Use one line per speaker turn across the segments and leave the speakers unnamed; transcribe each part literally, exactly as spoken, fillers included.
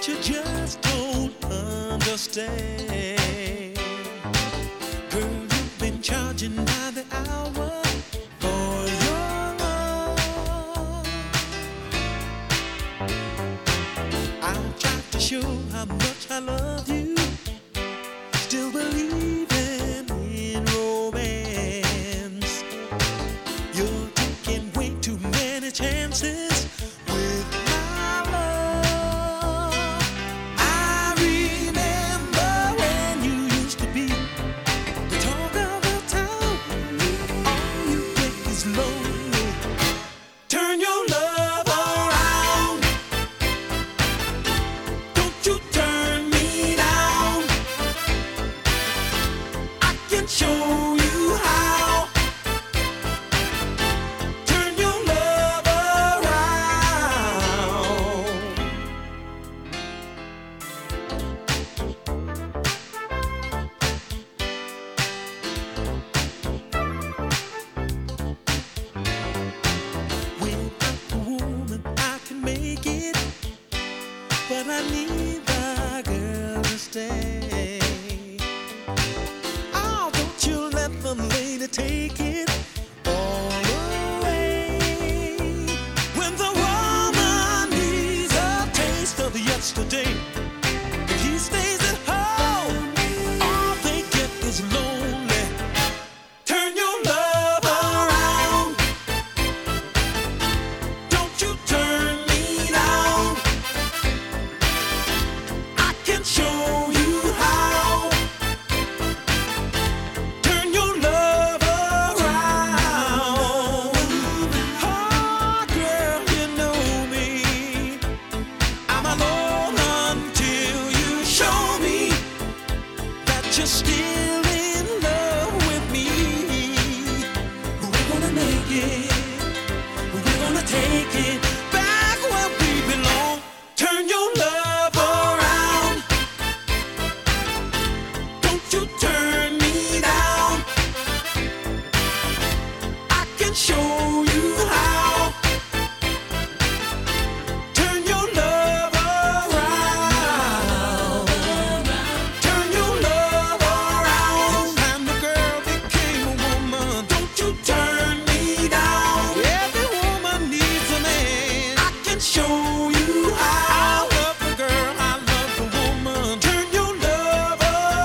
But you just don't understand. Girl, you've been charging by the hour for your love. I'll try to show how much I love you. Still believing in romance. You're taking way too many chances with my love. I remember when you used to be the talk of the town. All you get is lonely. Turn your love around. Don't you turn me down. I can show you how. Turn your love around. Without the woman, I can make it, but I need the girl to stay. Oh, don't you let the lady take it all away. When the woman needs a taste of yesterday, if he stays at home, all they get is lonely. Turn your love around. Don't you turn me down. I can show you how. Turn your love around. Oh, girl, you know me. I'm alone until you show me that you're still in love with me. We're gonna make it. We're gonna take it back where we belong. Turn your love around. Don't you turn me down. I can show you how. Turn your love around. Turn your love around. And the girl became a woman. Don't you turn me down. Every woman needs a man. I can show you how. I love the girl, I love the woman. Turn your love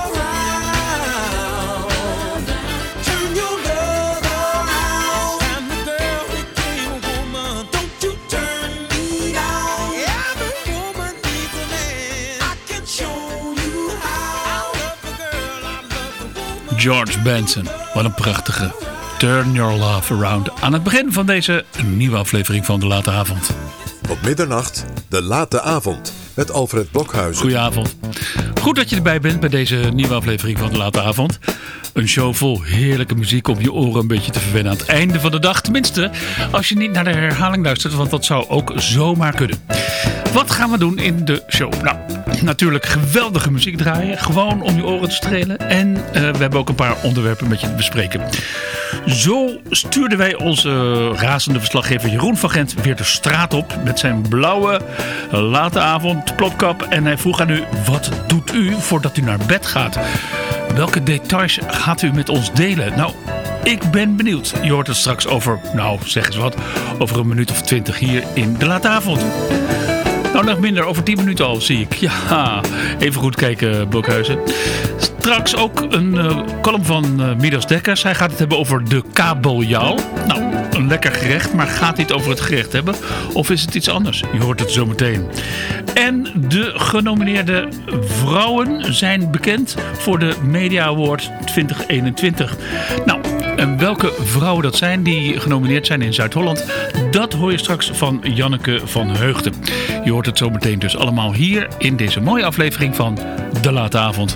around. Turn your love around. And the girl became a woman. Don't you turn me down. Every woman needs a man. I can show you how. I love the girl, I love the woman.
George Benson, wat een prachtige Turn Your Love Around aan het begin van deze nieuwe aflevering van De Late Avond.
Op middernacht, De Late Avond, met Alfred Blokhuizen.
Goedenavond. Goed dat je erbij bent bij deze nieuwe aflevering van De Late Avond. Een show vol heerlijke muziek om je oren een beetje te verwennen aan het einde van de dag. Tenminste, als je niet naar de herhaling luistert, want dat zou ook zomaar kunnen. Wat gaan we doen in de show? Nou, natuurlijk geweldige muziek draaien. Gewoon om je oren te strelen. En uh, we hebben ook een paar onderwerpen met je te bespreken. Zo stuurden wij onze razende verslaggever Jeroen van Gent weer de straat op met zijn blauwe late avond plopkap. En hij vroeg aan u, wat doet u voordat u naar bed gaat? Welke details gaat u met ons delen? Nou, ik ben benieuwd. Je hoort het straks over, nou zeg eens wat, over een minuut of twintig hier in de late avond. Nou, nog minder, over tien minuten al, zie ik. Ja, even goed kijken, Blokhuizen. Straks ook een uh, column van uh, Midas Dekkers. Hij gaat het hebben over de kabeljauw. Nou, een lekker gerecht, maar gaat hij het over het gerecht hebben? Of is het iets anders? Je hoort het zo meteen. En de genomineerde vrouwen zijn bekend voor de Media Award twintig eenentwintig. Nou, en welke vrouwen dat zijn die genomineerd zijn in Zuid-Holland, dat hoor je straks van Janneke van Heugden. Je hoort het zo meteen dus allemaal hier in deze mooie aflevering van De Late Avond.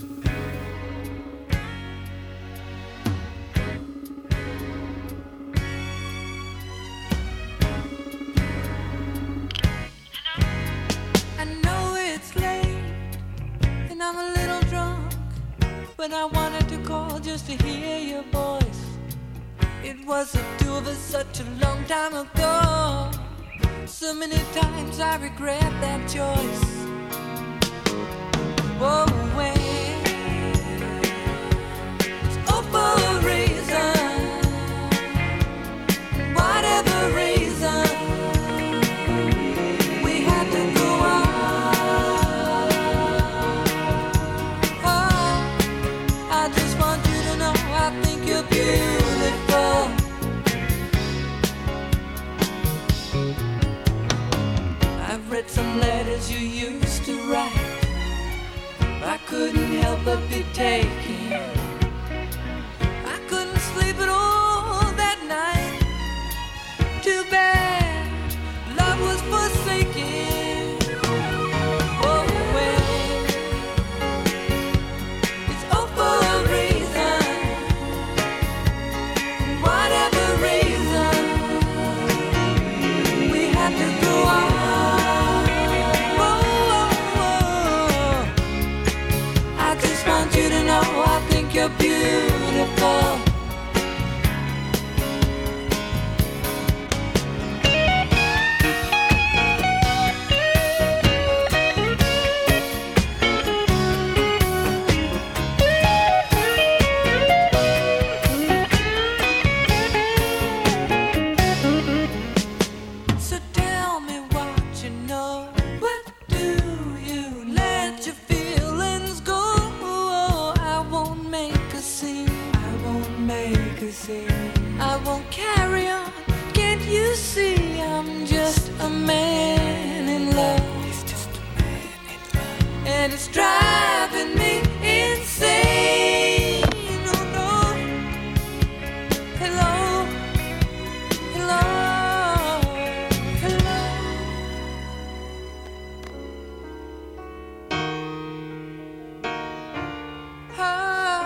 When I wanted to call just to hear your voice. It was the two of us such a long time ago. So many times I regret that choice. Whoa, when it's all for a reason, whatever reason, we had to go on. Oh, I just want you to know I think you're beautiful. I've read some letters you used to write. I couldn't help but be taken. I couldn't sleep at all that night. Too bad love was forsaken. Oh, well, it's all for a reason. Whatever reason, we had to go on. Want you to know I think you're beautiful. So tell me what you know. What do you let your feelings go? I won't carry on. Can't you see I'm just a man in love? He's just a man in love, and it's driving me insane. Oh no. Hello, hello, hello. Ah.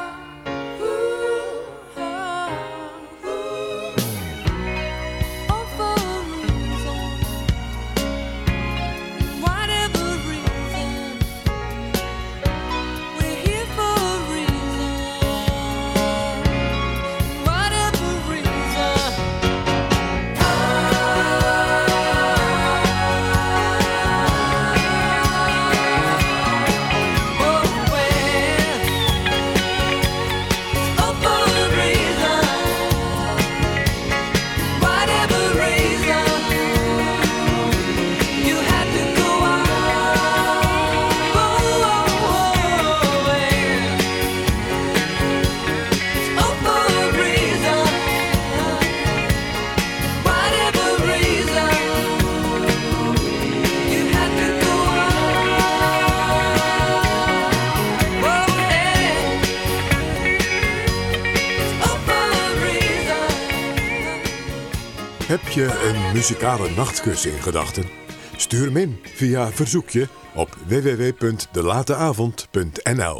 Heb je een muzikale nachtkus in gedachten? Stuur hem in via verzoekje op w w w punt de late avond punt n l.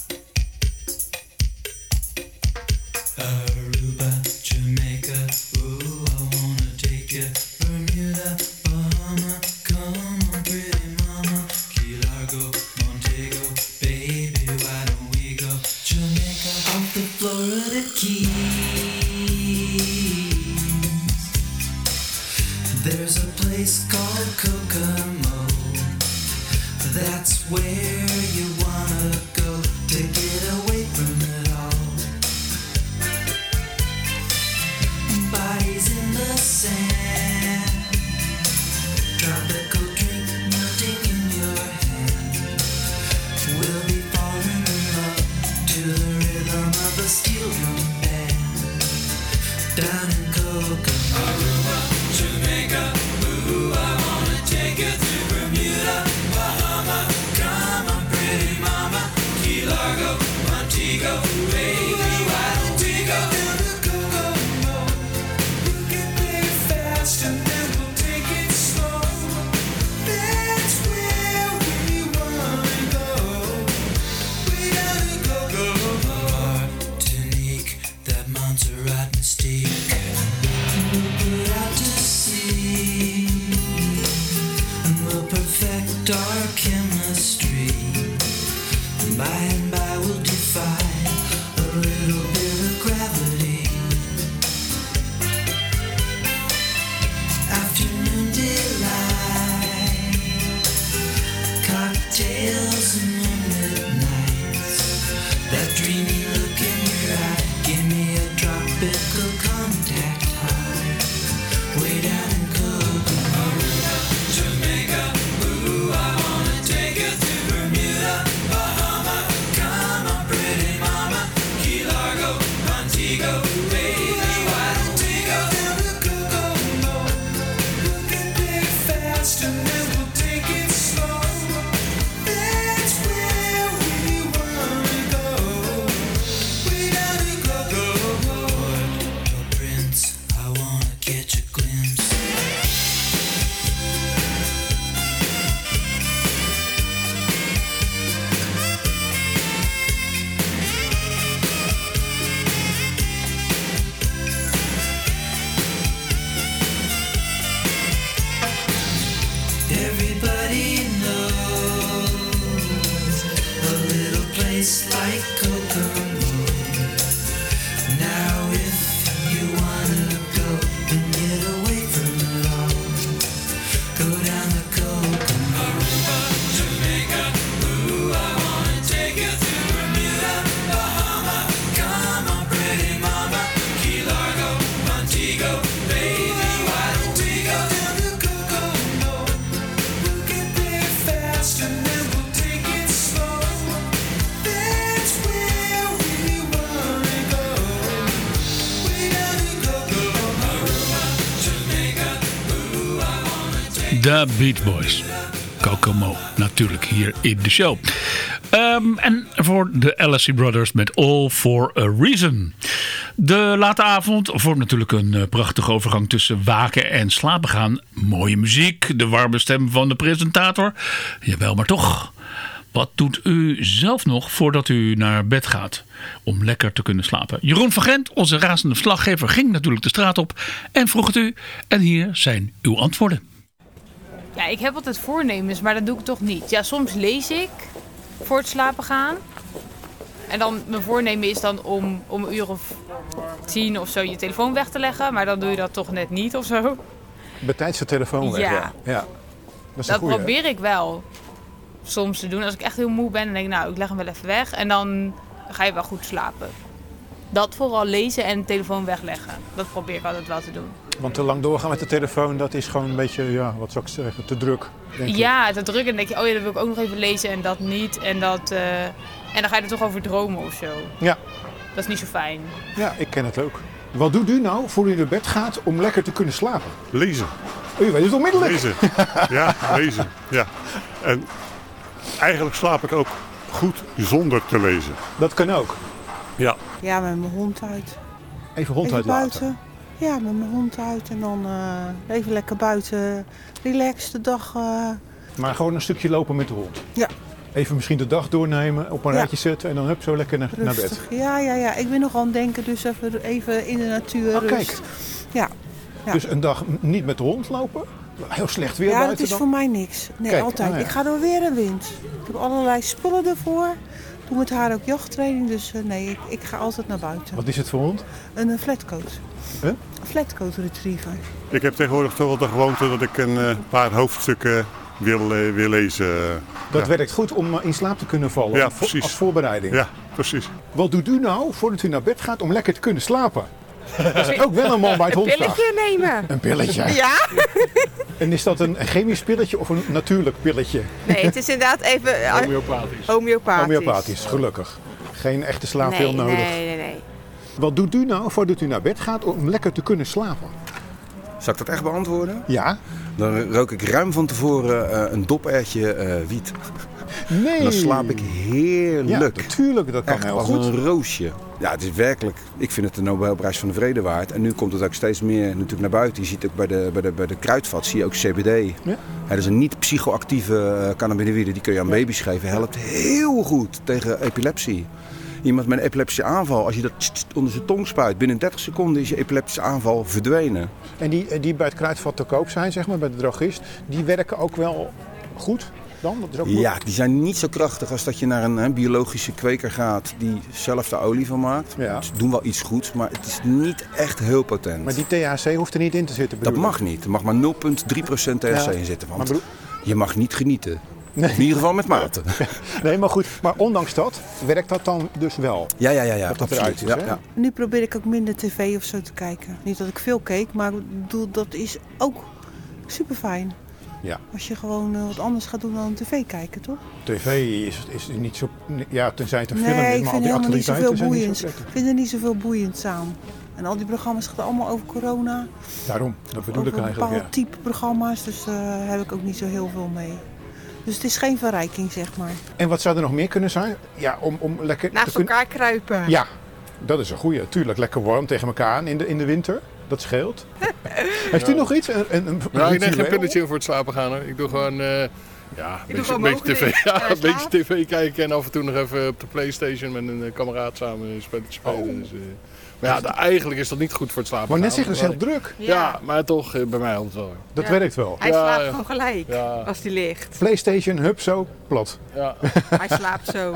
Aruba, Jamaica, ooh, I wanna take you. Bermuda, Bahama, come on, pretty mama. Key Largo, Montego, baby, why don't we go? Jamaica, off the Florida Keys. There's a place called Kokomo. That's where you wanna go to get away from it all. Bodies in the sand, tropical drink melting in your hand. We'll be falling in love to the rhythm of a steel drum band. Down in Kokomo, Aruba, Jamaica, ooh, I wanna take you to Bermuda, Bahama, come on, pretty mama, Key Largo, Montego, baby, why don't we go to the Kokomo? We'll get there fast and then we'll take it slow. That's where we wanna go. We gotta go, go, Martinique, that Montserrat mystique. We'll put out to sea, and we'll perfect our chemistry. And by and by we'll defy a little bit of gravity. Afternoon delight, cocktails and moonlit
de Beach Boys. Kokomo, natuurlijk hier in de show. Um, en voor de Alessi Brothers met All for a Reason. De late avond vormt natuurlijk een uh, prachtige overgang tussen waken en slapen gaan. Mooie muziek, de warme stem van de presentator. Jawel, maar toch. Wat doet u zelf nog voordat u naar bed gaat om lekker te kunnen slapen? Jeroen van Gent, onze razende verslaggever, ging natuurlijk de straat op en vroeg het u. En hier zijn uw antwoorden.
Ja, ik heb altijd voornemens, maar dat doe ik toch niet. Ja, soms lees ik voor het slapen gaan. En dan mijn voornemen is dan om, om een uur of tien of zo je telefoon weg te leggen. Maar dan doe je dat toch net niet of zo.
Betijds de telefoon weg,
Ja.
ja. ja. Dat is
Dat
een goeie,
probeer ik wel soms te doen. Als ik echt heel moe ben, dan denk ik, nou, ik leg hem wel even weg. En dan ga je wel goed slapen. Dat vooral lezen en de telefoon wegleggen. Dat probeer ik altijd wel te doen.
hè? Want te lang doorgaan met de telefoon, dat is gewoon een beetje, ja, wat zou ik zeggen, te druk. Denk ik.
Ja, te druk. En dan denk je, oh ja, dat wil ik ook nog even lezen en dat niet. En, dat, uh, en dan ga je er toch over dromen of zo.
Ja.
Dat is niet zo fijn.
ja, ik ken het ook. Wat doet u nou voor u naar bed gaat om lekker te kunnen slapen?
Lezen.
U weet het onmiddellijk.
Lezen. Ja, lezen. Ja. En eigenlijk slaap ik ook goed zonder te lezen.
Dat kan ook.
Ja.
Ja, met mijn hond uit.
Even hond
Even
uitlaten.
buiten. Ja, met mijn hond uit en dan uh, even lekker buiten. Relax de dag. Uh...
Maar gewoon een stukje lopen met de hond.
Ja.
Even misschien de dag doornemen, op een
Ja.
rijtje zetten en dan hup, zo lekker naar, naar bed.
Rustig. Ja, ja, ja. Ik ben nog aan het denken, dus even, even in de natuur.
Oh,
rust.
kijk.
Ja. Ja.
Dus een dag niet met de hond lopen. Heel slecht weer
Ja, dat
buiten
is
dan.
voor mij niks. Nee,
Kijk,
altijd.
oh ja.
Ik ga door weer en wind. Ik heb allerlei spullen ervoor. Doe met haar ook jachttraining, dus uh, nee, ik, ik ga altijd naar buiten.
Wat is het voor hond?
Een uh, flatcoat.
Huh?
Een flatcoat retriever.
Ik heb tegenwoordig toch wel de gewoonte dat ik een uh, paar hoofdstukken wil, uh, wil lezen.
Dat
ja.
werkt goed om uh, in slaap te kunnen vallen.
Ja,
als vo-
precies.
Als voorbereiding.
Ja, precies.
Wat doet u nou voordat u naar bed gaat om lekker te kunnen slapen? Dat is ook wel een man bij het hond staat.
nemen.
Een pilletje.
Ja?
En is dat een chemisch pilletje of een natuurlijk pilletje?
Nee, het is inderdaad even uh,
Homeopathisch.
homeopathisch.
Homeopathisch, gelukkig. Geen echte slaappil
nee,
nodig.
Nee, nee, nee.
Wat doet u nou voordat u naar bed gaat om lekker te kunnen slapen?
Zal ik dat echt beantwoorden?
Ja?
Dan rook ik ruim van tevoren uh, een dopertje uh, wiet.
Nee.
En dan slaap ik heerlijk.
Ja, natuurlijk. Dat kan
Echt
heel
als
goed.
een roosje. Ja, het is werkelijk, ik vind het de Nobelprijs van de Vrede waard. En nu komt het ook steeds meer natuurlijk naar buiten. Je ziet ook bij de, bij de, bij de kruidvat, zie je ook C B D.
Ja.
Dat is een niet-psychoactieve uh, cannabinoïde, die kun je aan baby's geven. Helpt heel goed tegen epilepsie. Iemand met een epileptische aanval, als je dat tst, tst, onder zijn tong spuit, binnen dertig seconden is je epileptische aanval verdwenen.
En die, die bij het kruidvat te koop zijn, zeg maar, bij de drogist, die werken ook wel goed dan? Dat is ook goed.
Ja, die zijn niet zo krachtig als dat je naar een, een biologische kweker gaat die zelf de olie van maakt.
Ja.
Ze doen wel iets goeds, maar het is niet echt heel potent.
Maar die T H C hoeft er niet in te zitten, bedoel
Dat
ik?
mag niet. Er mag maar nul komma drie procent T H C
Ja,
in zitten. Want
maar bedoel-
je mag niet genieten.
Nee.
In ieder geval met mate.
Nee, maar goed. Maar ondanks dat, werkt dat dan dus wel?
Ja, ja, ja. ja
Dat dat
absoluut.
eruit is,
ja,
hè?
ja.
Nu probeer ik ook minder tv of zo te kijken. Niet dat ik veel keek, maar ik bedoel, dat is ook super fijn.
Ja.
Als je gewoon uh, wat anders gaat doen dan tv kijken, toch?
T V is, is niet zo... Ja, tenzij het een film
Nee,
is,
ik
maar al
vind
die
helemaal niet zoveel
actualiteiten zijn niet
boeiends.
zo
Ik
prettig.
vind er niet zoveel boeiends aan. En al die programma's gaan allemaal over corona.
Daarom, dat bedoel
over
ik eigenlijk,
bepaald
ja.
type programma's, dus daar uh, heb ik ook niet zo heel veel mee. Dus het is geen verrijking, zeg maar.
En wat zou er nog meer kunnen zijn? Ja, om, om lekker
Naast
te kunnen...
elkaar kruipen.
Ja, dat is een goeie. Tuurlijk, lekker warm tegen elkaar aan in de, in de winter. Dat scheelt. Heeft u nog iets? Een, een, een
Nou, ik neem geen
ritueel?
pilletje voor het slapen gaan. Hoor. Ik doe gewoon, uh, ja, een beetje,
gewoon
een beetje tv,
mogelijk.
ja,
Ja,
een beetje
slaap.
tv kijken en af en toe nog even op de PlayStation met een uh, kameraad samen een spelletje spelen.
Oh.
Dus, uh, maar ja, da- eigenlijk is dat niet goed voor het slapen
Maar net
gaan.
zeggen, dat is heel druk.
Ja, ja maar toch, uh, bij mij helpt het wel.
Dat
Ja.
werkt wel.
Hij
Ja,
slaapt
ja.
gewoon gelijk
Ja.
als hij ligt.
PlayStation, hup, zo, plat.
Ja.
Hij slaapt zo.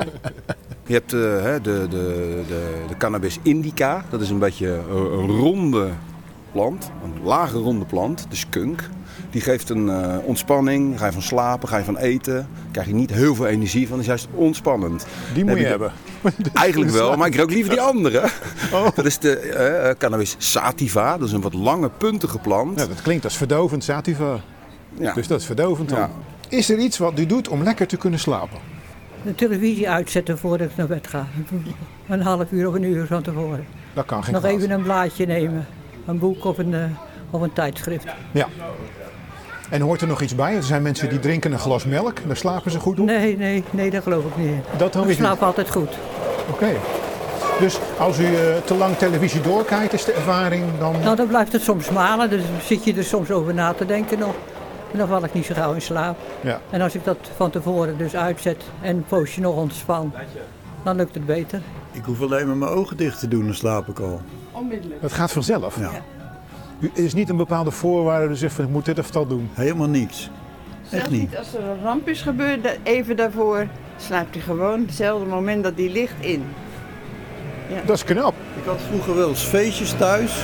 Je hebt uh, de, de, de, de cannabis indica. Dat is een beetje een, een ronde plant. Een lage ronde plant, de skunk. Die geeft een uh, ontspanning. Ga je van slapen, ga je van eten. Krijg je niet heel veel energie van. Dat is juist ontspannend.
Die moet
Heb
je
ik-
hebben.
Eigenlijk wel, maar ik rook liever die andere.
Oh.
Dat is de uh, cannabis sativa. Dat is een wat lange, puntige plant.
Ja, dat klinkt als verdovend sativa.
Ja.
Dus dat is verdovend dan.
Ja.
Is er iets wat u doet om lekker te kunnen slapen?
De televisie uitzetten voordat ik naar bed ga. Een half uur of een uur van tevoren.
Dat kan geen
Nog
kwaad.
even een blaadje nemen. Een boek of een, uh, of een tijdschrift.
Ja. En hoort er nog iets bij? Er zijn mensen die drinken een glas melk. Daar slapen ze goed op.
Nee, nee, nee, dat geloof ik niet.
Dat dan
Ik
weer
slaap
niet.
altijd goed.
Oké. Okay. Dus als u uh, te lang televisie doorkijkt, is de ervaring dan...
Nou, dan blijft het soms malen. Dus zit je er soms over na te denken nog. En dan val ik niet zo gauw in slaap.
Ja.
En als ik dat van tevoren dus uitzet en een poosje nog ontspan, dan lukt het beter.
Ik hoef alleen maar mijn ogen dicht te doen, dan slaap ik al.
Onmiddellijk.
Dat gaat vanzelf?
Ja.
U is niet een bepaalde voorwaarde, dus zegt van ik moet dit of dat doen?
Helemaal niks. Echt niet.
niet. Als er een ramp is gebeurd, da- even daarvoor slaapt hij gewoon hetzelfde moment dat hij ligt in. Ja.
Dat is knap.
Ik had vroeger wel eens feestjes thuis.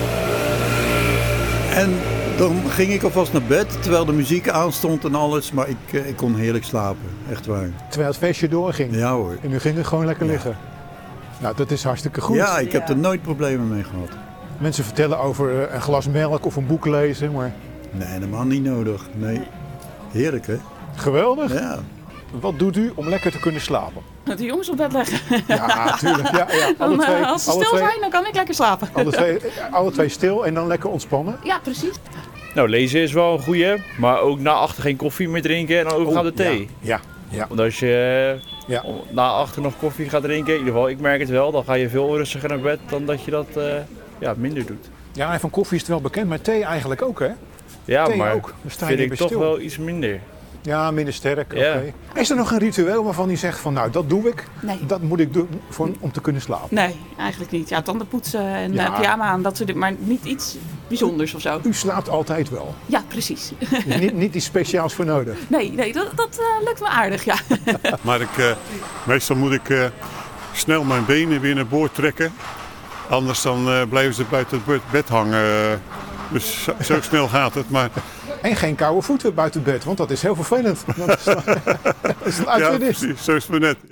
En dan ging ik alvast naar bed, terwijl de muziek aanstond en alles. Maar ik, ik kon heerlijk slapen, echt waar.
Terwijl het feestje doorging?
Ja hoor.
En u ging er gewoon lekker
ja.
liggen? Nou, dat is hartstikke goed.
Ja, ik heb er nooit problemen mee gehad.
Mensen vertellen over een glas melk of een boek lezen, maar...
Nee, helemaal niet nodig. Nee. Heerlijk, hè?
Geweldig.
Ja.
Wat doet u om lekker te kunnen slapen?
Dat de jongens op bed leggen.
Ja, natuurlijk. Ja, ja. Alle
Dan,
twee,
uh, als ze
alle
stil
twee,
zijn, dan kan ik lekker slapen.
Alle twee, alle twee stil en dan lekker ontspannen?
Ja, precies.
Nou, lezen is wel een goeie, maar ook na achter geen koffie meer drinken en dan overgaan de thee.
Ja, ja.
Want als je
ja.
na achter nog koffie gaat drinken, in ieder geval ik merk het wel, dan ga je veel rustiger naar bed dan dat je dat uh, ja, minder doet.
Ja, en van koffie is het wel bekend, maar thee eigenlijk ook, hè?
Ja,
thee
maar
ook. Sta
vind
je
ik toch
stil.
wel iets minder.
Ja, minder sterk.
Ja.
Okay. Is er nog een ritueel waarvan u zegt van nou, dat doe ik,
Nee.
dat moet ik doen voor, om te kunnen slapen?
Nee, eigenlijk niet. Ja, tanden poetsen en
Ja.
uh, pyjama aan, dat soort dingen. Maar niet iets bijzonders of zo.
U slaapt altijd wel?
Ja, precies.
Dus niet, niet iets speciaals voor nodig?
Nee, nee dat, dat uh, lukt me aardig, ja.
Maar ik, uh, meestal moet ik uh, snel mijn benen weer naar boord trekken. Anders dan uh, blijven ze buiten het bed hangen. Dus zo, zo snel gaat het. Maar...
En geen koude voeten buiten het bed, want dat is heel vervelend. Dat is een
ja, precies. Zo is het maar net.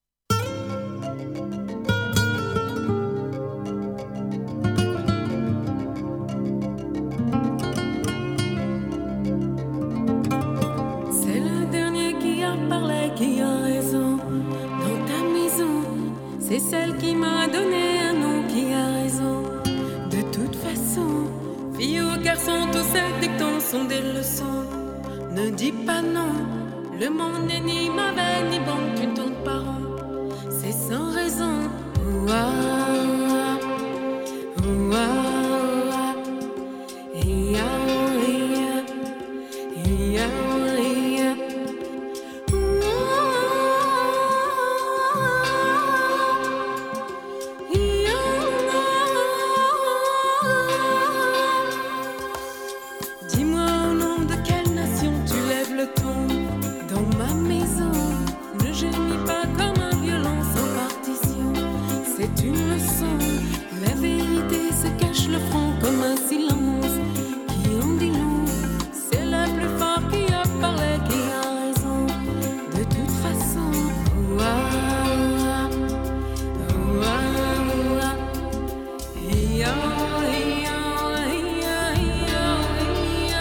C'est le dernier qui a parlé, qui a raison. Dans ta maison, c'est celle qui m'a donné un nom, qui a raison. De toute façon, filles ou garçons, tous ces dictons sont des leçons. Ne dis pas non, le monde n'est ni mauvais ni bon, tu ne tournes pas rond. C'est sans raison. Ouah, ouah, iya, iya, iya, iya. Dis-moi au nom de quelle nation tu lèves le ton. Dans ma maison, ne gémis pas comme un violon sans partition. C'est une leçon, la vérité se cache le front comme un silence qui en dit long. C'est le plus fort qui a parlé, qui a raison. De toute façon, ouah, ouah, ouah, iya, iya, iya, iya, iya.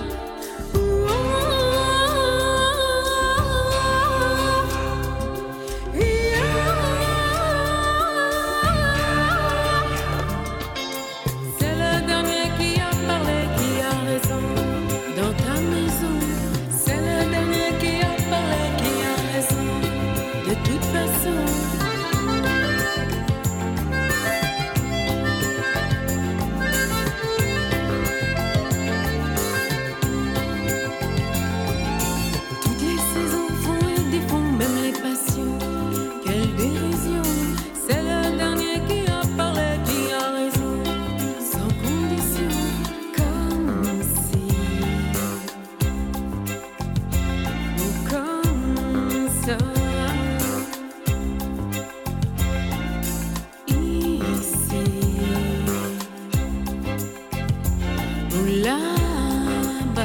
C'est le dernier qui a parlé, qui a raison. Dans ta maison, c'est le dernier qui a parlé, qui a raison. De toute façon. Toutes les saisons font et défont, même les passions. Quelle dérision! C'est le dernier qui a parlé, qui a raison. Sans condition, comme si. Ou comme ça. Ici. Ou là-bas.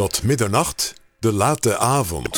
Tot middernacht, de late avond.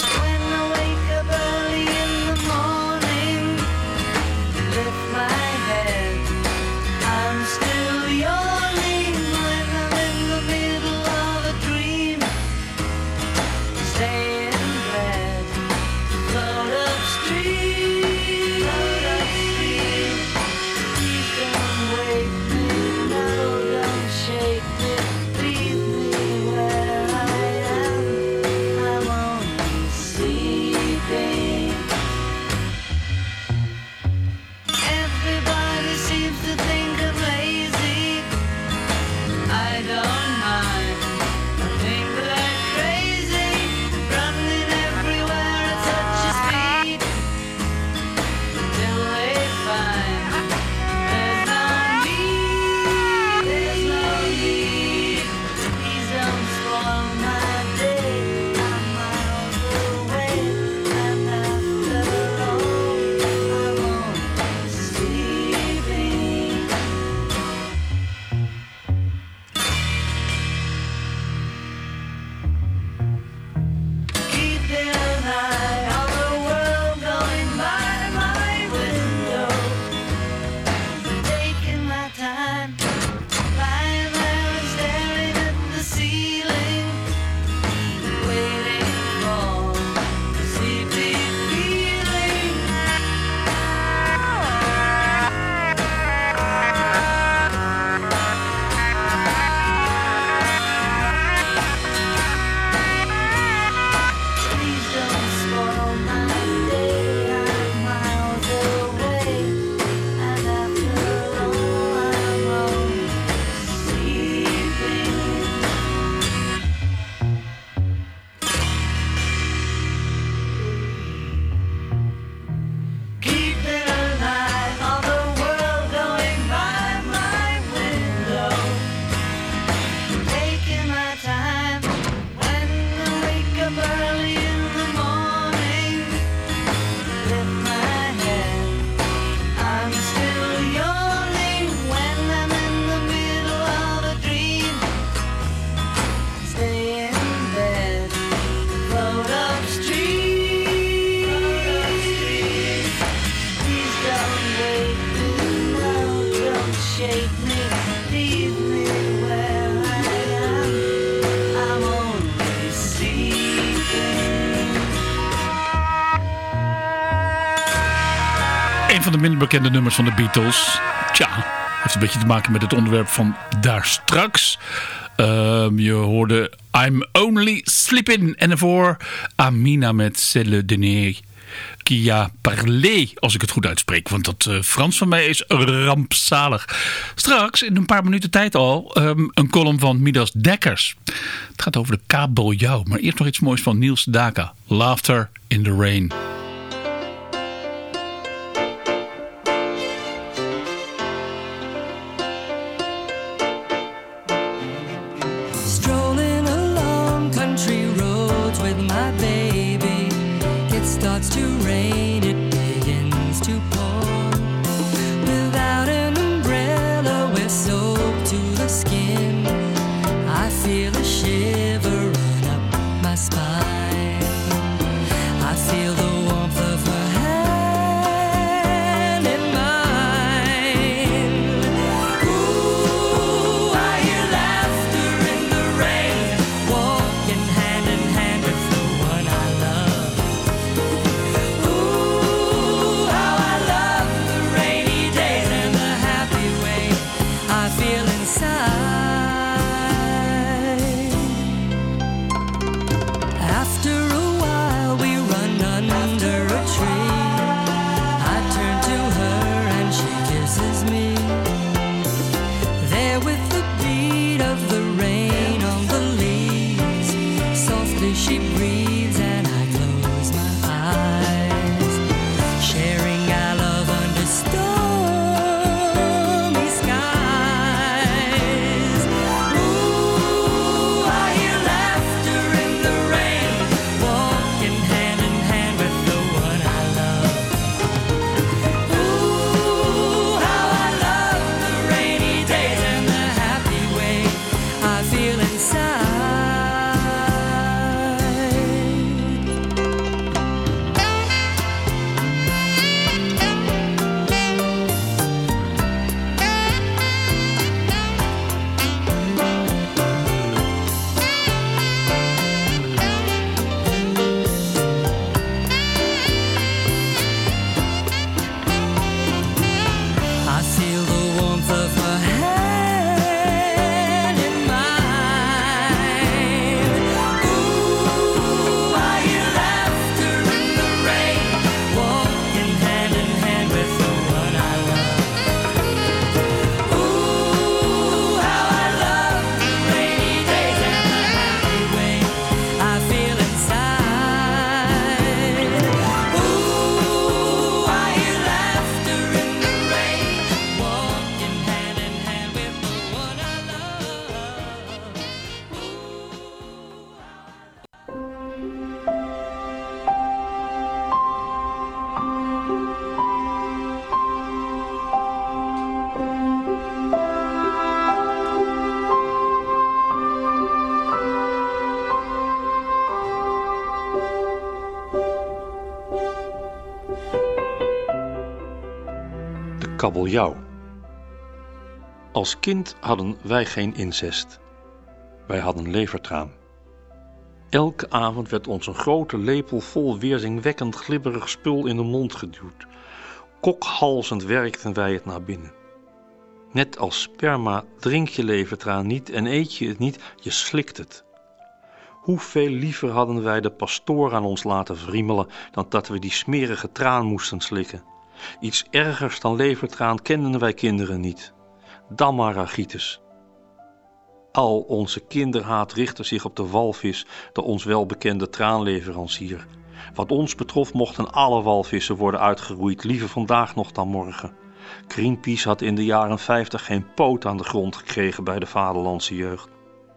Een van de minder bekende nummers van de Beatles. Tja, heeft een beetje te maken met het onderwerp van daar straks. Um, je hoorde I'm Only Sleeping. En daarvoor Amina met C'est le dernier qui a parlé, als ik het goed uitspreek. Want dat uh, Frans van mij is rampzalig. Straks, in een paar minuten tijd al, um, een column van Midas Dekkers. Het gaat over de kabeljauw. Maar eerst nog iets moois van Niels Daka. Laughter in the Rain.
Starts to rain, it begins to pour. Without an umbrella, we're soaked to the skin. I feel a shiver run up my spine. I feel the warmth of her hand in mine. Ooh, I hear laughter in the rain, walking hand in hand with the one I love. Ooh, how I love
De kabeljauw. Als kind hadden wij geen incest. Wij hadden levertraan. Elke avond werd ons een grote lepel vol weerzinwekkend glibberig spul in de mond geduwd. Kokhalzend werkten wij het naar binnen. Net als sperma drink je levertraan niet en eet je het niet, je slikt het. Hoeveel liever hadden wij de pastoor aan ons laten wriemelen dan dat we die smerige traan moesten slikken. Iets ergers dan levertraan kenden wij kinderen niet. Dammaragitis. Al onze kinderhaat richtte zich op de walvis, de ons welbekende traanleverancier. Wat ons betrof mochten alle walvissen worden uitgeroeid, liever vandaag nog dan morgen. Greenpeace had in de jaren vijftig geen poot aan de grond gekregen bij de vaderlandse jeugd.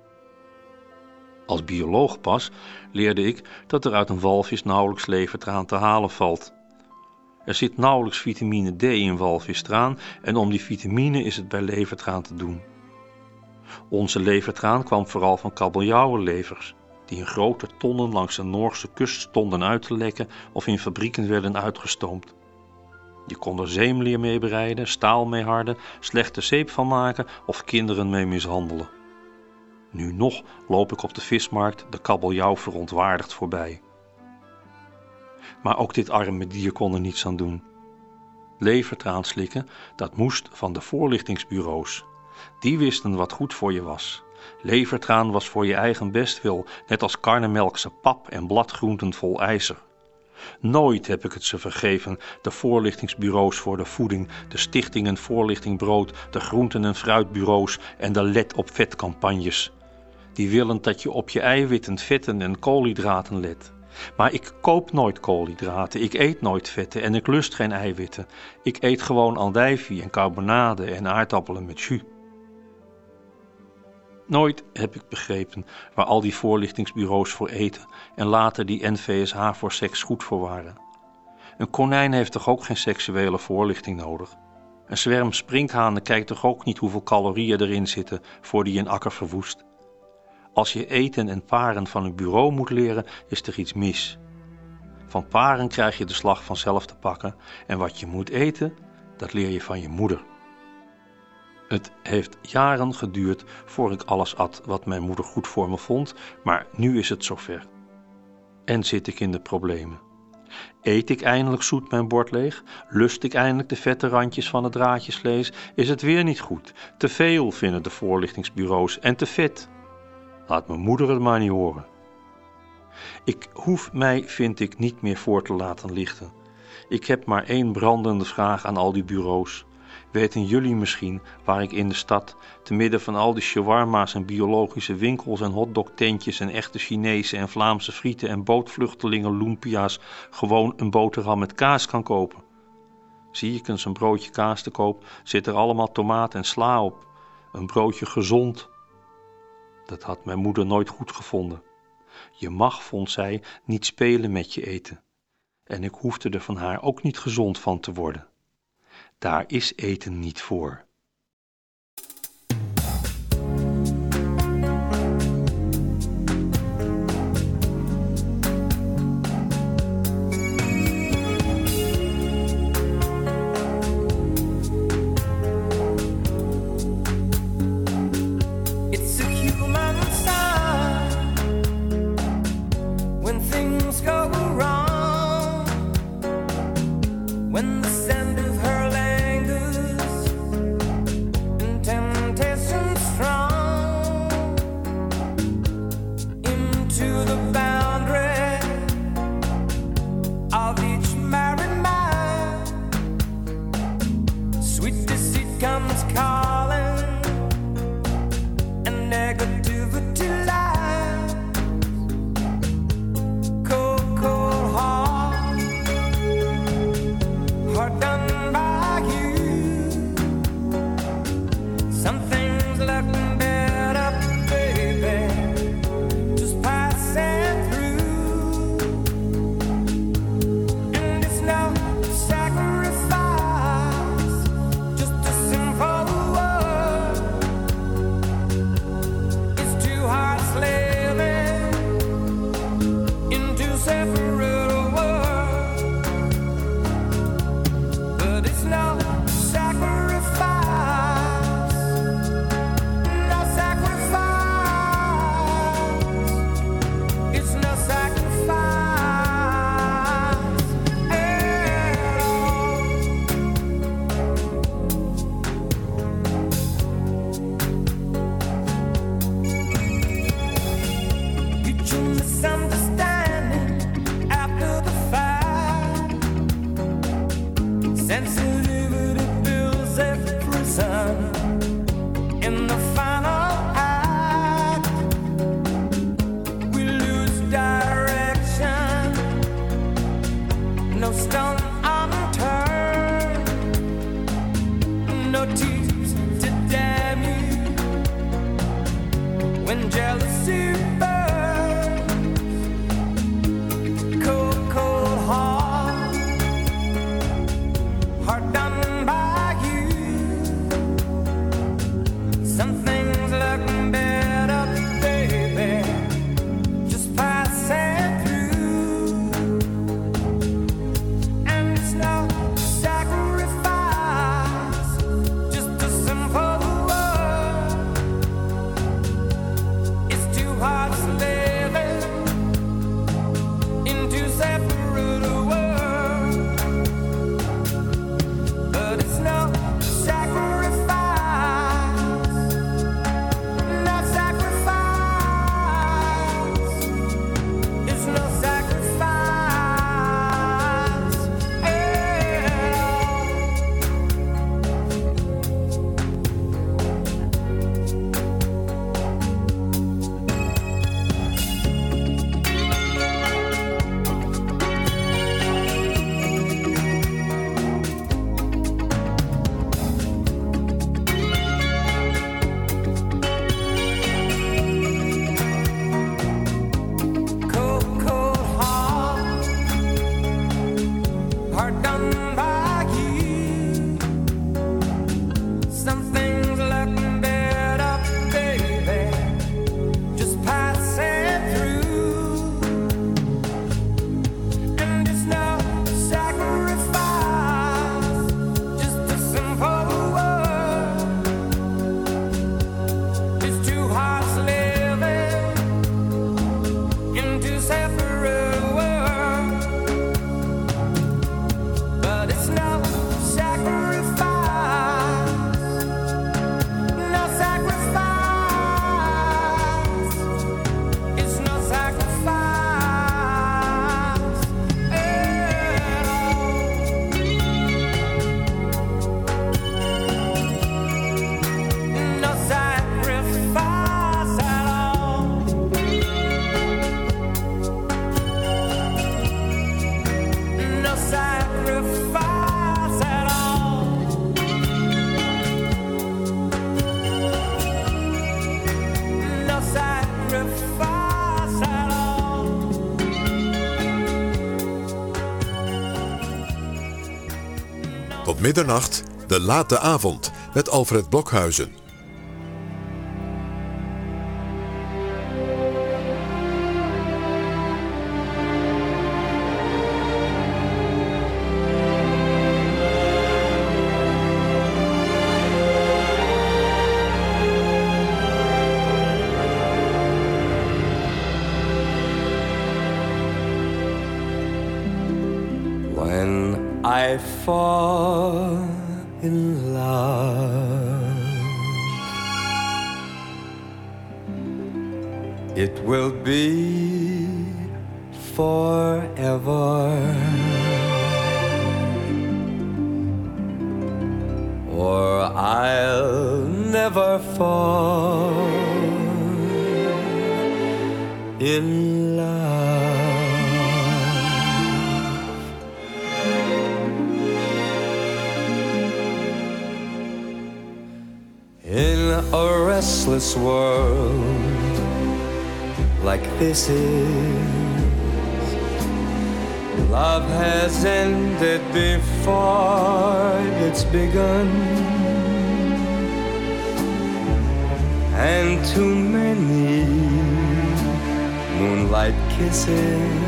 Als bioloog pas leerde ik dat er uit een walvis nauwelijks levertraan te halen valt. Er zit nauwelijks vitamine D in walvistraan en om die vitamine is het bij levertraan te doen. Onze levertraan kwam vooral van kabeljauwenlevers, die in grote tonnen langs de Noorse kust stonden uit te lekken of in fabrieken werden uitgestoomd. Je kon er zeemleer mee bereiden, staal mee harden, slechte zeep van maken of kinderen mee mishandelen. Nu nog loop ik op de vismarkt de kabeljauw verontwaardigd voorbij. Maar ook dit arme dier kon er niets aan doen. Levertraan slikken, dat moest van de voorlichtingsbureaus. Die wisten wat goed voor je was. Levertraan was voor je eigen bestwil, net als karnemelkse pap en bladgroenten vol ijzer. Nooit heb ik het ze vergeven, de voorlichtingsbureaus voor de voeding, de stichtingen Voorlichting Brood, de groenten- en fruitbureaus en de let op vetcampagnes. Die willen dat je op je eiwitten, vetten en koolhydraten let. Maar ik koop nooit koolhydraten, ik eet nooit vetten en ik lust geen eiwitten. Ik eet gewoon andijvie en carbonade en aardappelen met jus. Nooit heb ik begrepen waar al die voorlichtingsbureaus voor eten en later die N V S H voor seks goed voor waren. Een konijn heeft toch ook geen seksuele voorlichting nodig? Een zwerm sprinkhanen kijkt toch ook niet hoeveel calorieën erin zitten voor die een akker verwoest? Als je eten en paren van een bureau moet leren, is er iets mis. Van paren krijg je de slag vanzelf te pakken en wat je moet eten, dat leer je van je moeder. Het heeft jaren geduurd voor ik alles at wat mijn moeder goed voor me vond, maar nu is het zover. En zit ik in de problemen. Eet ik eindelijk zoet mijn bord leeg? Lust ik eindelijk de vette randjes van het draadjesvlees? Is het weer niet goed? Te veel vinden de voorlichtingsbureaus en te vet. Laat mijn moeder het maar niet horen. Ik hoef mij, vind ik, niet meer voor te laten lichten. Ik heb maar één brandende vraag aan al die bureaus. Weten jullie misschien waar ik in de stad, te midden van al die shawarma's en biologische winkels en hotdogtentjes en echte Chinese en Vlaamse frieten en bootvluchtelingen lumpia's gewoon een boterham met kaas kan kopen? Zie ik eens een broodje kaas te koop, zit er allemaal tomaat en sla op. Een broodje gezond. Dat had mijn moeder nooit goed gevonden. Je mag, vond zij, niet spelen met je eten. En ik hoefde er van haar ook niet gezond van te worden. Daar is eten niet voor.
It's a human sign when things go wrong, when the scent of her lingers and temptation strong into the boundary of each married man. Sweet deceit comes calling and negativity lies. Cold, cold heart, heart done by you. Some things left better, baby, just passing through. And it's no sacrifice, just a simple Sensitive bills every sun. In the final act, we lose direction. No stone unturned, no tears to damn you. When jealousy burns, cold, cold heart, heart done by you. Some things look better, baby, just passing through. And it's no sacrifice, just a simple word. It's two hearts living in two separate worlds. But it's no sacrifice.
Tot middernacht, de late avond, met Alfred Blokhuizen.
I fall in love, it will be forever, or I'll never fall in love. In a restless world like this is, love has ended before it's begun, and too many moonlight kisses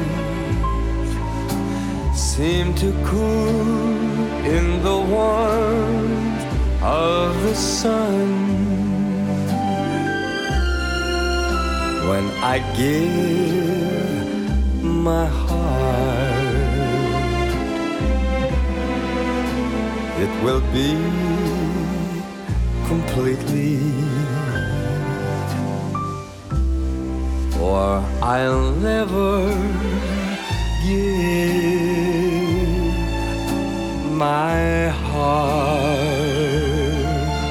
seem to cool in the warmth of the sun. When I give my heart, it will be completely, or I'll never give
my heart.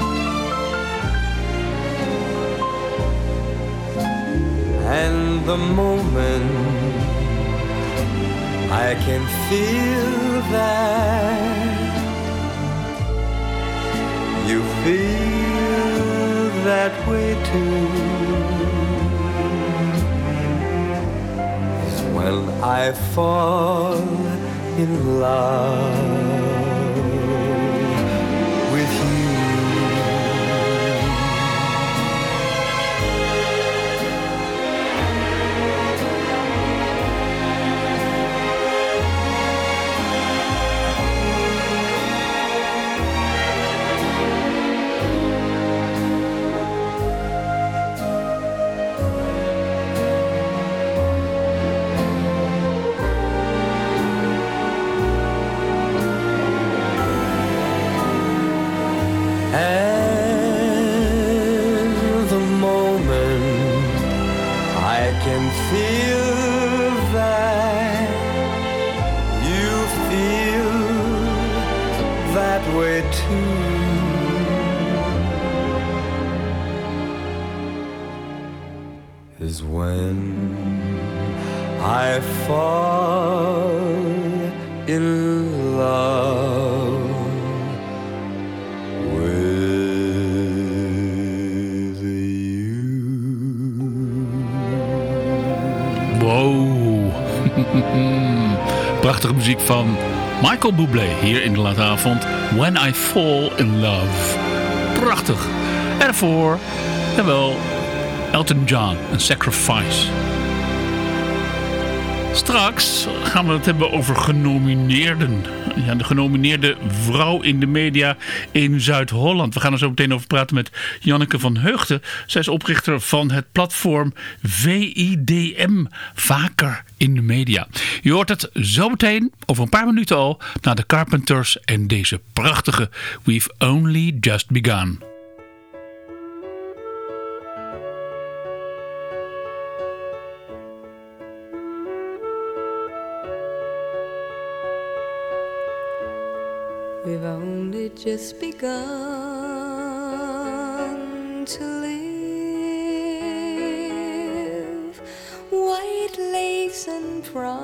And the moment I can feel that you feel that way too is when I fall in love with you. And the moment I can feel that you feel that way too is when I fall in love.
Wow. Prachtige muziek van Michael Bublé hier in de late avond. When I Fall in Love. Prachtig. En daarvoor, jawel, Elton John, een Sacrifice. Straks gaan we het hebben over genomineerden. Ja, de genomineerde vrouw in de media in Zuid-Holland. We gaan er zo meteen over praten met Janneke van Heugden. Zij is oprichter van het platform V I D M. Vaker in de media. Je hoort het zo meteen, over een paar minuten al, naar de Carpenters en deze prachtige We've Only Just Begun.
We've only just begun to live. White lace and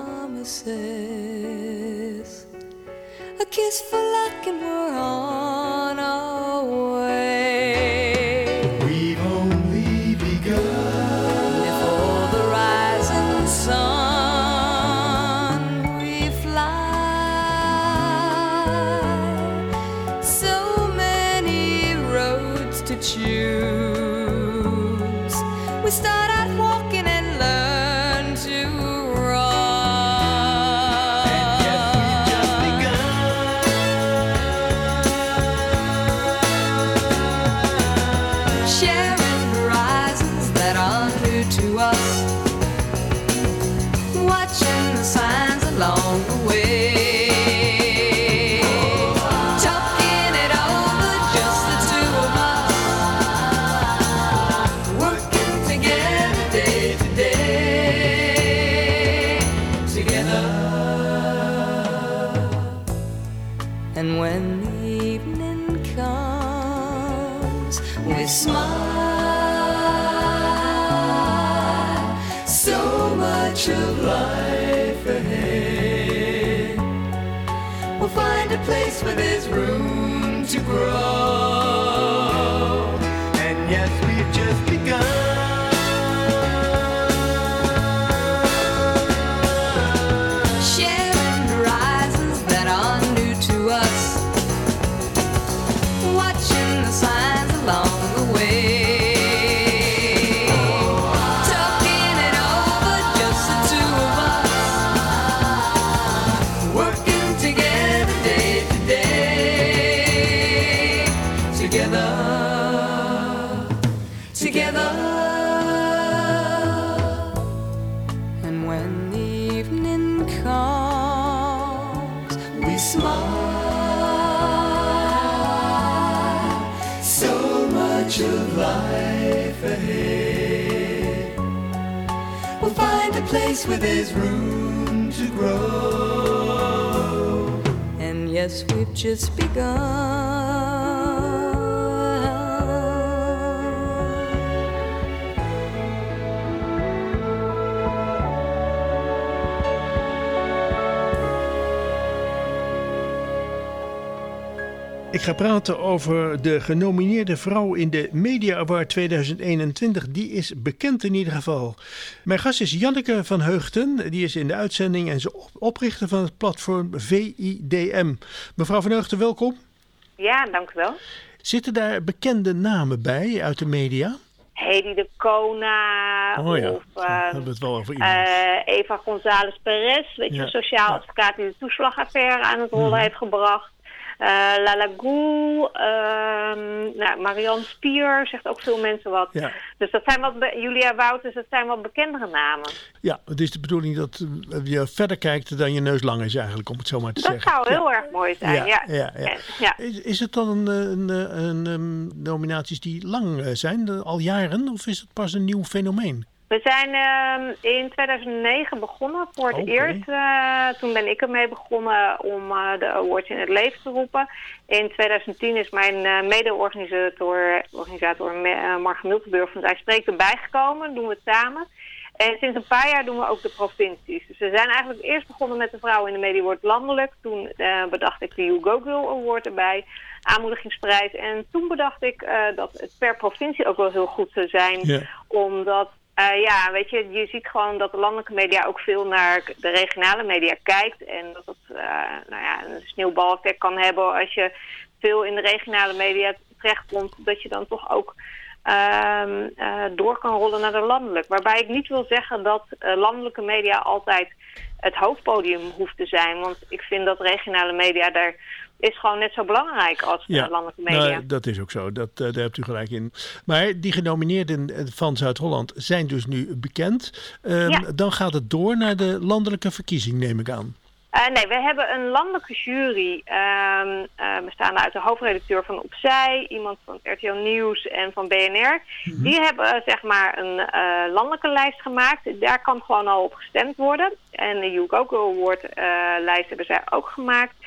promises, a kiss for luck and we're on our way.
We've only begun.
Before the rising sun we fly. So many roads to choose. We start out walking and learn to run.
And yet we've just begun.
Sharing horizons that are new to us. Watching the signs along the way. And when the evening comes, we smile. So much of life ahead. We'll find a place where there's room to grow.
And yes, we've just begun. Place where there's room to grow.
And yes,
guess we've just begun.
Ik ga praten over de genomineerde vrouw in de Media Award tweeduizend eenentwintig. Die is bekend in ieder geval. Mijn gast is Janneke van Heugten. Die is in de uitzending en ze oprichter van het platform V I D M. Mevrouw van Heugten, welkom.
Ja, dank u wel.
Zitten daar bekende namen bij uit de media?
Hedy de Cona
Oh ja,
of
we
uh,
hebben het wel over iemand.
uh, Eva González Perez, weet je,
Ja.
een sociaal advocaat die de toeslagaffaire aan het rollen
Mhm.
heeft gebracht. Uh, Lala Gou, ehm, nou, Marianne Spier, zegt ook veel mensen wat.
Ja.
Dus dat zijn wat, be- Julia Wouters, dat zijn wat bekendere namen.
Ja, het is de bedoeling dat uh, je verder kijkt dan je neus lang is eigenlijk, om het zo maar te
Dat
zeggen.
zou heel
Ja.
erg mooi zijn,
Ja,
ja.
ja, ja.
En- ja.
Is, is het dan een, een, een, een, um, nominaties die lang uh, zijn, de- al jaren, of is het pas een nieuw fenomeen?
We zijn ehm, in tweeduizend negen begonnen voor het
Oké.
eerst. Uh, toen ben ik ermee begonnen om uh, de awards in het leven te roepen. In tweeduizend tien is mijn uh, mede-organisator organisator, uh, Marga Miltenburg van Zij Spreekt erbij gekomen. Doen we het samen. En sinds een paar jaar doen we ook de provincies. Dus we zijn eigenlijk eerst begonnen met de Vrouw in de Media Award landelijk. Toen uh, bedacht ik de You Go Girl Award erbij. Aanmoedigingsprijs. En toen bedacht ik uh, dat het per provincie ook wel heel goed zou zijn.
Ja.
Omdat... Uh, ja, weet je, je ziet gewoon dat de landelijke media ook veel naar de regionale media kijkt. En dat het uh, nou ja, een sneeuwbaleffect kan hebben als je veel in de regionale media terechtkomt. Dat je dan toch ook uh, uh, door kan rollen naar de landelijk. Waarbij ik niet wil zeggen dat uh, landelijke media altijd het hoofdpodium hoeft te zijn. Want ik vind dat regionale media daar is gewoon net zo belangrijk als
Ja,
uh, landelijke media.
nou, dat is ook zo. Dat, uh, daar hebt u gelijk in. Maar die genomineerden van Zuid-Holland zijn dus nu bekend. Um,
Ja.
Dan gaat het door naar de landelijke verkiezing, neem ik aan.
Uh, nee, we hebben een landelijke jury, um, uh, bestaande uit de hoofdredacteur van Opzij, iemand van R T L Nieuws en van B N R.
Mhm.
Die hebben uh, zeg maar een uh, landelijke lijst gemaakt. Daar kan gewoon al op gestemd worden. En de You Go Go Award uh, lijst hebben zij ook gemaakt.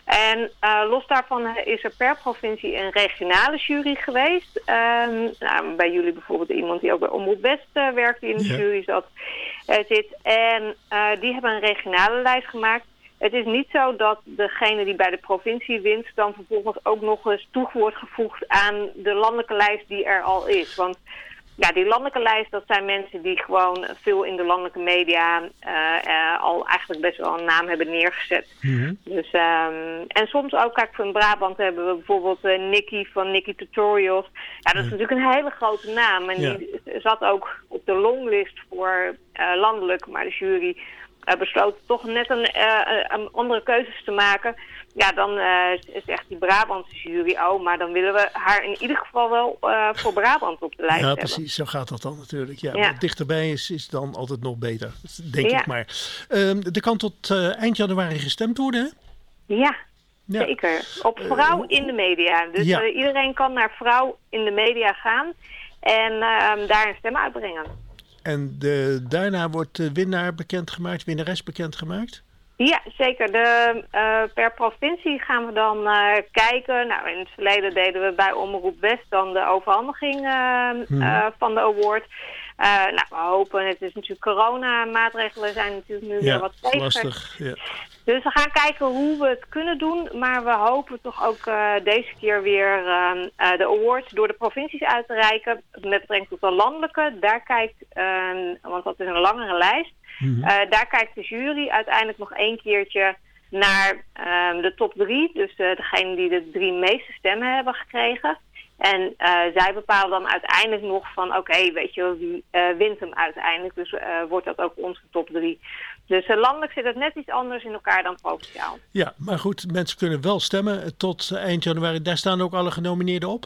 En uh, los daarvan is er per provincie een regionale jury geweest. Um, nou, bij jullie bijvoorbeeld iemand die ook bij Omroep West uh, werkt, die in de
Ja.
jury zat, uh, zit. En uh, die hebben een regionale lijst gemaakt. Het is niet zo dat degene die bij de provincie wint dan vervolgens ook nog eens toe wordt gevoegd aan de landelijke lijst die er al is. Want ja, die landelijke lijst, dat zijn mensen die gewoon veel in de landelijke media uh, uh, al eigenlijk best wel een naam hebben neergezet. Dus, um, en soms ook, kijk, voor in Brabant hebben we bijvoorbeeld uh, Nicky van Nicky Tutorials. Ja, dat is natuurlijk een hele grote naam. En
Ja.
die zat ook op de longlist voor uh, landelijk, maar de jury uh, besloot toch net een, uh, een andere keuzes te maken. Ja, dan uh, zegt die Brabantse jury, oh, maar dan willen we haar in ieder geval wel uh, voor Brabant op de lijst
Ja,
hebben.
precies. Zo gaat dat dan natuurlijk. Ja,
Ja.
Wat dichterbij is, is dan altijd nog beter. Denk
Ja.
ik maar. Um, er kan tot uh, eind januari gestemd worden, hè?
Ja,
Ja.
zeker. Op vrouw in de media. Dus
ja.
uh, iedereen kan naar vrouw in de media gaan en uh, daar een stem uitbrengen.
En de, daarna wordt de winnaar bekendgemaakt, winnares bekendgemaakt?
Ja, zeker. De, uh, per provincie gaan we dan uh, kijken. Nou, in het verleden deden we bij Omroep West dan de overhandiging uh,
Hmm.
uh, van de award. Uh, nou, we hopen, het is natuurlijk corona-maatregelen zijn natuurlijk nu weer wat steviger.
lastig. Ja.
Dus we gaan kijken hoe we het kunnen doen. Maar we hopen toch ook uh, deze keer weer uh, uh, de awards door de provincies uit te reiken. Met betrekking tot de landelijke. Daar kijkt, uh, want dat is een langere lijst.
Mhm.
Uh, daar kijkt de jury uiteindelijk nog één keertje naar uh, de top drie. Dus uh, degene die de drie meeste stemmen hebben gekregen. En uh, zij bepalen dan uiteindelijk nog van oké, okay, weet je wel, wie uh, wint hem uiteindelijk. Dus uh, wordt dat ook onze top drie. Dus uh, landelijk zit het net iets anders in elkaar dan provinciaal.
Ja, maar goed, mensen kunnen wel stemmen tot eind januari. Daar staan ook alle genomineerden op?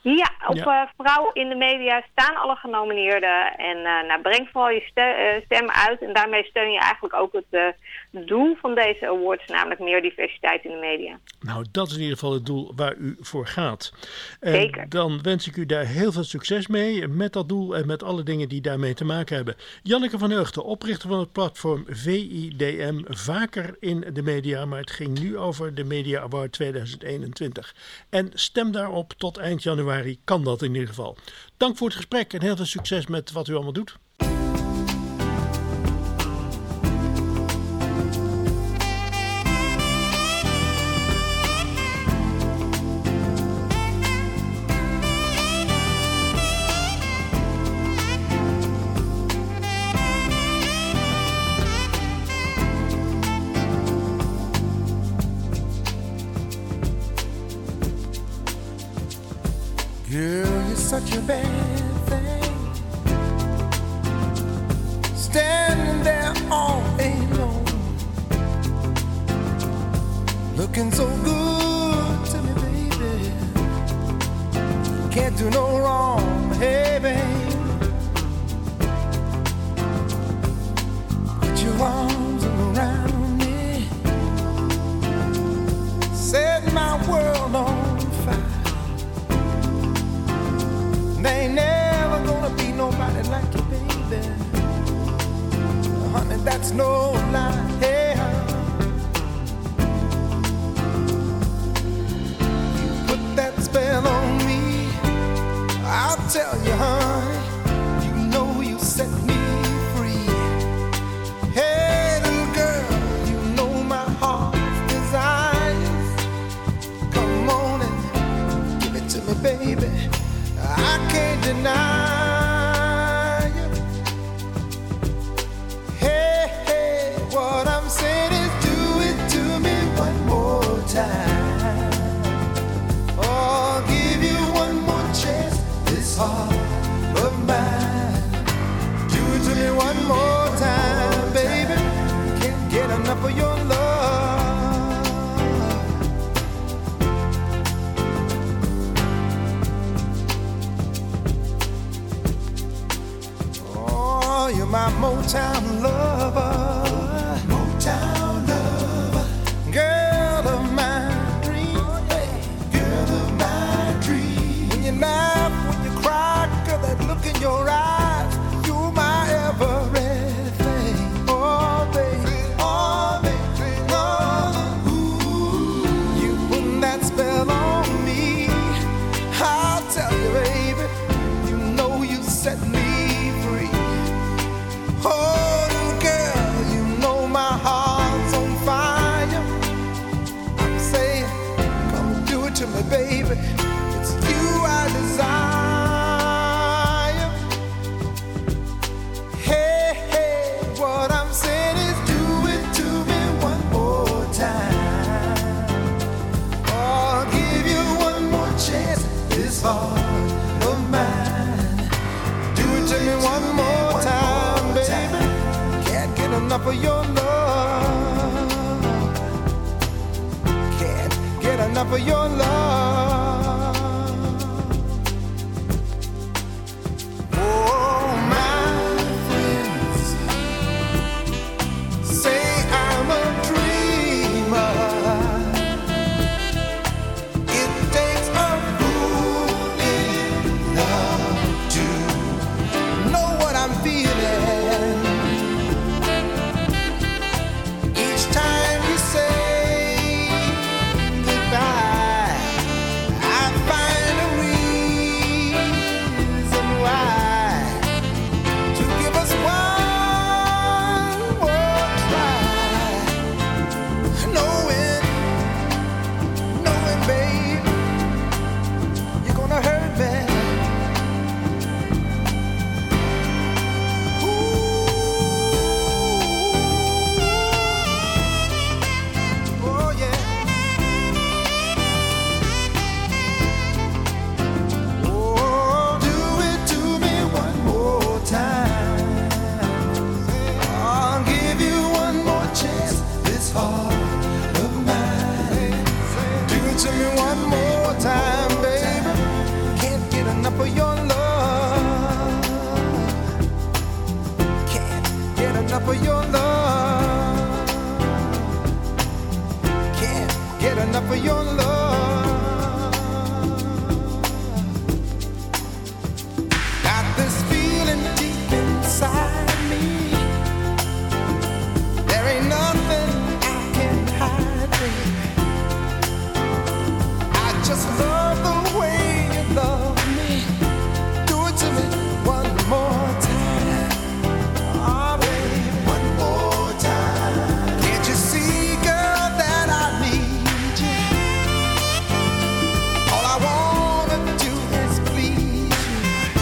Ja, op
Ja.
eh, Vrouw in de Media staan alle genomineerden. En uh, nou, breng vooral je ste- uh, stem uit. En daarmee steun je eigenlijk ook het uh, doel van deze awards, namelijk meer diversiteit in de media.
Nou, dat is in ieder geval het doel waar u voor gaat. En
Zeker.
Dan wens ik u daar heel veel succes mee met dat doel en met alle dingen die daarmee te maken hebben. Janneke van Heugten, oprichter van het platform V I D M, vaker in de media, maar het ging nu over de Media Award tweeduizend eenentwintig. En stem daarop tot eind januari, kan dat in ieder geval. Dank voor het gesprek en heel veel succes met wat u allemaal doet.
Girl, you're such a bad thing. Standing there all alone, looking so good to me, baby. Can't do no wrong, hey, baby. Put your arms around me, set my world on fire. There ain't never gonna be nobody like you, baby. Honey, that's no lie. Hey, you put that spell on me, I'll tell you, honey. You know you set me free. Hey, little girl, you know my heart's desires. Come on and give it to me, baby. I can't deny you. Hey, hey, what I'm saying is do it to me one more time. Oh, I'll give you one more chance, this heart of mine. Do it to me one more time, baby. Can't get enough of your love. You're my Motown lover, Motown lover, girl of my dreams, hey, girl of my dreams. When you laugh, when you cry, girl, that look in your eyes, you're my everything. Oh, baby, oh, baby, oh, ooh, you put that spell on me. I'll tell you, baby, you know you set me free. Oh, little girl, you know my heart's on fire. I'm saying, come do it to me, baby. It's you I desire. Hey, hey, what I'm saying is do it to me one more time. Oh, I'll give you one more chance, this heart of mine. Do it to me one more time. Can't get enough of your love. Can't get enough of your love. Oh, my friends say I'm a dreamer. It takes a fool in love to know what I'm feeling. Each time you say goodbye, I find a reason why to give us one more try. Knowing, knowing, babe, you're gonna hurt me. Oh yeah. Oh, do it to me one more time. I'll give you one more chance, this heart of mine. Do it to me one more time, baby. Can't
enough of your love. Can't get enough of your love. Got this feeling deep inside me. There ain't nothing I can hide, baby. I just love the way you love me. Do it to me one more time. Oh, baby, one more time. Can't you see, girl, that I need you? All I wanna do is please you.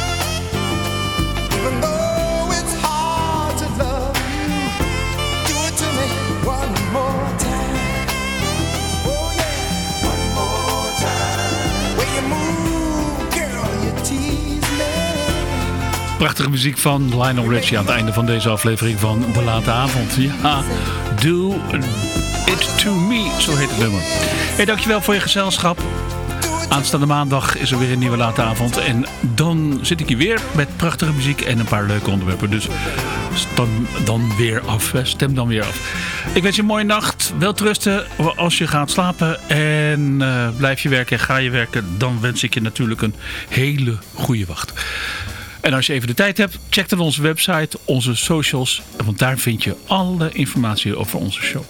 Even though it's hard to love you, do it to me one more time. Oh yeah, one more time. When you move, girl, you tease me.
Prachtige muziek van Lionel Richie aan het einde van deze aflevering van De Late Avond. Ja, Do It To Me, zo heet het nummer. Hey, dankjewel voor je gezelschap. Aanstaande maandag is er weer een nieuwe Late Avond. En dan zit ik hier weer met prachtige muziek en een paar leuke onderwerpen. Dus stem dan weer af. hè. Stem dan weer af. Ik wens je een mooie nacht. Welterusten als je gaat slapen. En uh, blijf je werken, ga je werken. Dan wens ik je natuurlijk een hele goede wacht. En als je even de tijd hebt, check dan onze website, onze socials. Want daar vind je alle informatie over onze show.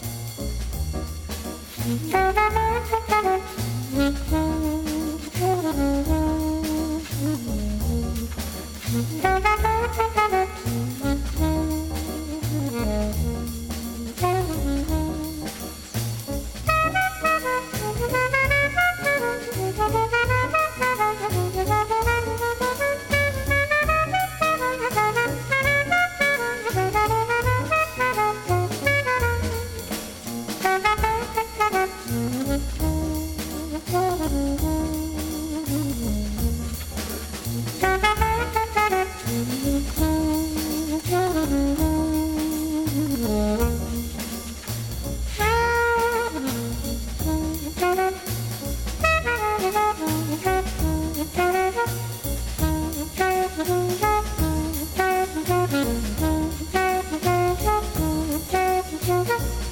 Thank you.